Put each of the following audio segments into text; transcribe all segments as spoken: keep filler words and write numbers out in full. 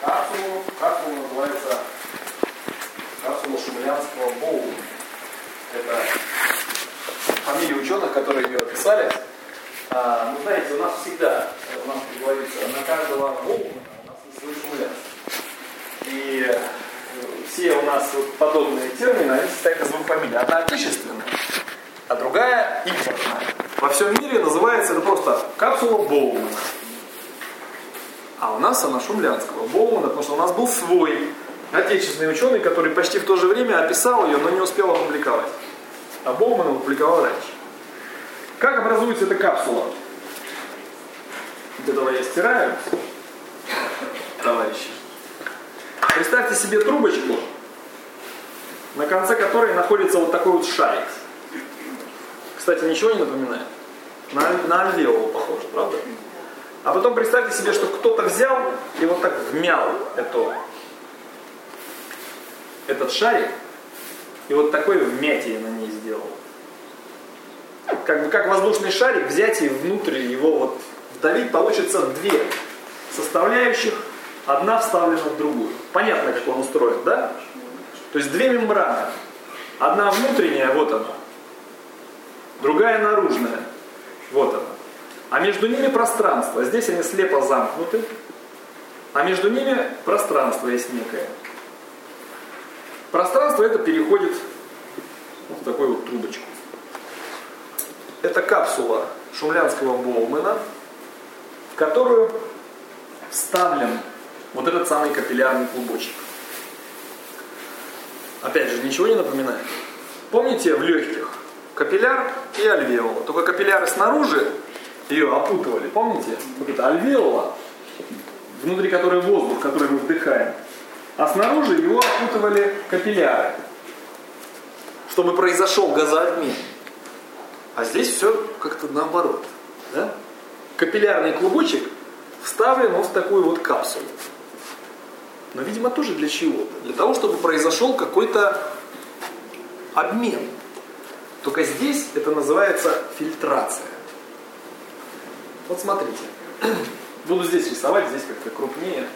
капсулу. Капсула называется капсула шумлянского Боулмана. Это фамилия ученых, которые ее описали. А, ну, знаете, у нас всегда, у нас, как говорится, на каждого Боулмана у нас есть свой шумлянский. И все у нас вот подобные термины, они состоят из двух фамилий. Одна отечественная, а другая импортная. Во всем мире называется это просто капсула Боулмана. А у нас она шумлянского Боулмана, потому что у нас был свой отечественный ученый, который почти в то же время описал ее, но не успел опубликовать. А Боулман опубликовал раньше. Как образуется эта капсула? Вот этого я стираю, товарищи. Представьте себе трубочку, на конце которой находится вот такой вот шарик. Кстати, ничего не напоминает? На, на альвеолу похоже, правда? А потом представьте себе, что кто-то взял и вот так вмял эту, этот шарик и вот такое вмятие на ней сделал. Как бы как воздушный шарик взять и внутрь его вот вдавить, получится две составляющих, одна вставлена в другую. Понятно, как он устроен, да? То есть две мембраны. Одна внутренняя, вот она. Другая наружная, вот она. А между ними пространство. Здесь они слепо замкнуты. А между ними пространство есть некое. Пространство это переходит в такую вот трубочку. Это капсула шумлянского Боулмана, в которую вставлен вот этот самый капиллярный клубочек. Опять же, ничего не напоминает? Помните в легких капилляр и альвеола? Только капилляры снаружи ее опутывали, помните? Вот это альвеола, внутри которой воздух, который мы вдыхаем. А снаружи его опутывали капилляры, чтобы произошел газообмен. А здесь все как-то наоборот. Да? Капиллярный клубочек вставлен вот в такую вот капсулу. Но, видимо, тоже для чего-то. Для того, чтобы произошел какой-то обмен. Только здесь это называется фильтрация. Вот смотрите. Буду здесь рисовать, здесь как-то крупнее.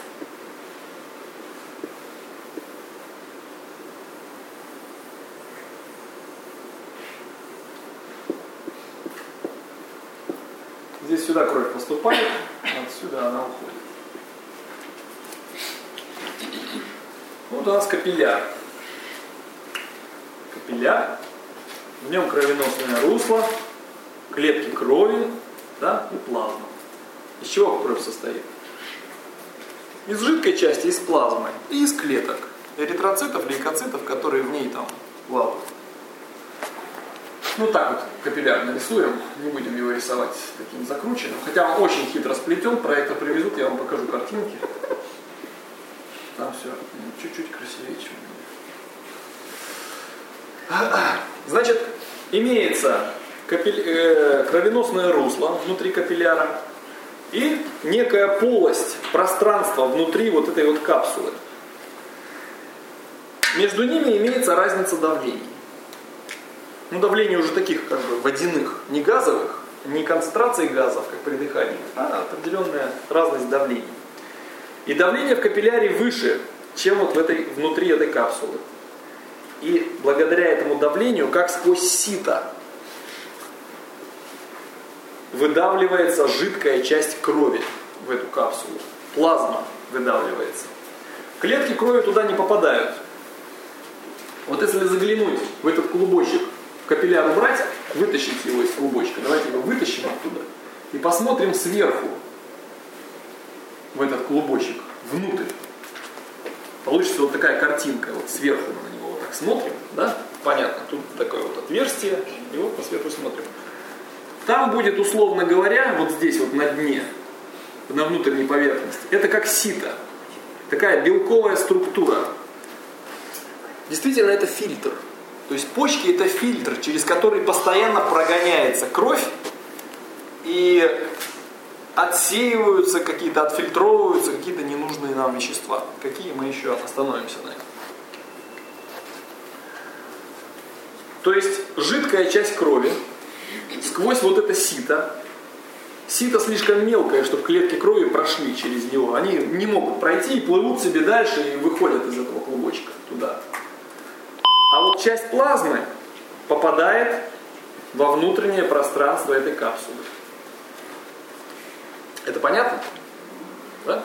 Здесь сюда кровь поступает, отсюда она уходит. Вот у нас капилляр. Капилляр. В нем кровеносное русло, клетки крови, да, и плазма. Из чего кровь состоит? Из жидкой части, из плазмы и из клеток. Эритроцитов, лейкоцитов, которые в ней там плавают. Ну так вот капилляр нарисуем, не будем его рисовать таким закрученным. Хотя он очень хитро сплетен, проектор привезут, я вам покажу картинки. Там все чуть-чуть красивее, чем у меня. Значит, имеется капиль... э, кровеносное русло внутри капилляра и некая полость, пространство внутри вот этой вот капсулы. Между ними имеется разница давлений. Ну, давление уже таких, как бы, водяных, не газовых, не концентрации газов, как при дыхании, а определенная разность давлений. И давление в капилляре выше, чем вот в этой, внутри этой капсулы. И благодаря этому давлению, как сквозь сито, выдавливается жидкая часть крови в эту капсулу. Плазма выдавливается. Клетки крови туда не попадают. Вот если заглянуть в этот клубочек, капилляр убрать, вытащить его из клубочка, давайте его вытащим оттуда и посмотрим сверху в этот клубочек, внутрь. Получится вот такая картинка, вот сверху мы на него вот так смотрим, да? Понятно, тут такое вот отверстие, и вот по сверху смотрим. Там будет, условно говоря, вот здесь вот на дне, на внутренней поверхности, это как сито, такая белковая структура. Действительно, это фильтр. То есть почки это фильтр, через который постоянно прогоняется кровь и отсеиваются какие-то, отфильтровываются какие-то ненужные нам вещества. Какие мы еще остановимся на этом. То есть жидкая часть крови сквозь вот это сито Сито слишком мелкое, чтобы клетки крови прошли через него. Они не могут пройти и плывут себе дальше и выходят из этого клубочка туда. А вот часть плазмы попадает во внутреннее пространство этой капсулы. Это понятно? Да?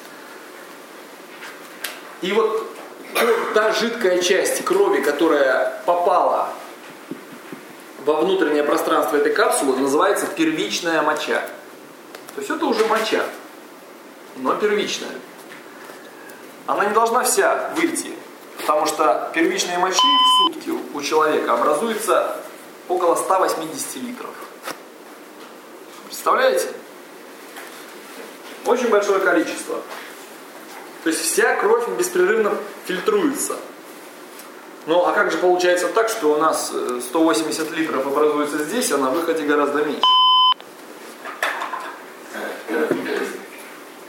И вот та жидкая часть крови, которая попала во внутреннее пространство этой капсулы, называется первичная моча. То есть это уже моча, но первичная. Она не должна вся выйти, потому что первичной мочи в сутки у человека образуется около ста восьмидесяти литров. Представляете? Очень большое количество. То есть вся кровь беспрерывно фильтруется. Ну а как же получается так, что у нас сто восемьдесят литров образуется здесь, а на выходе гораздо меньше?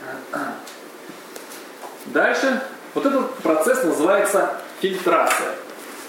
Дальше. Вот этот процесс называется фильтрация.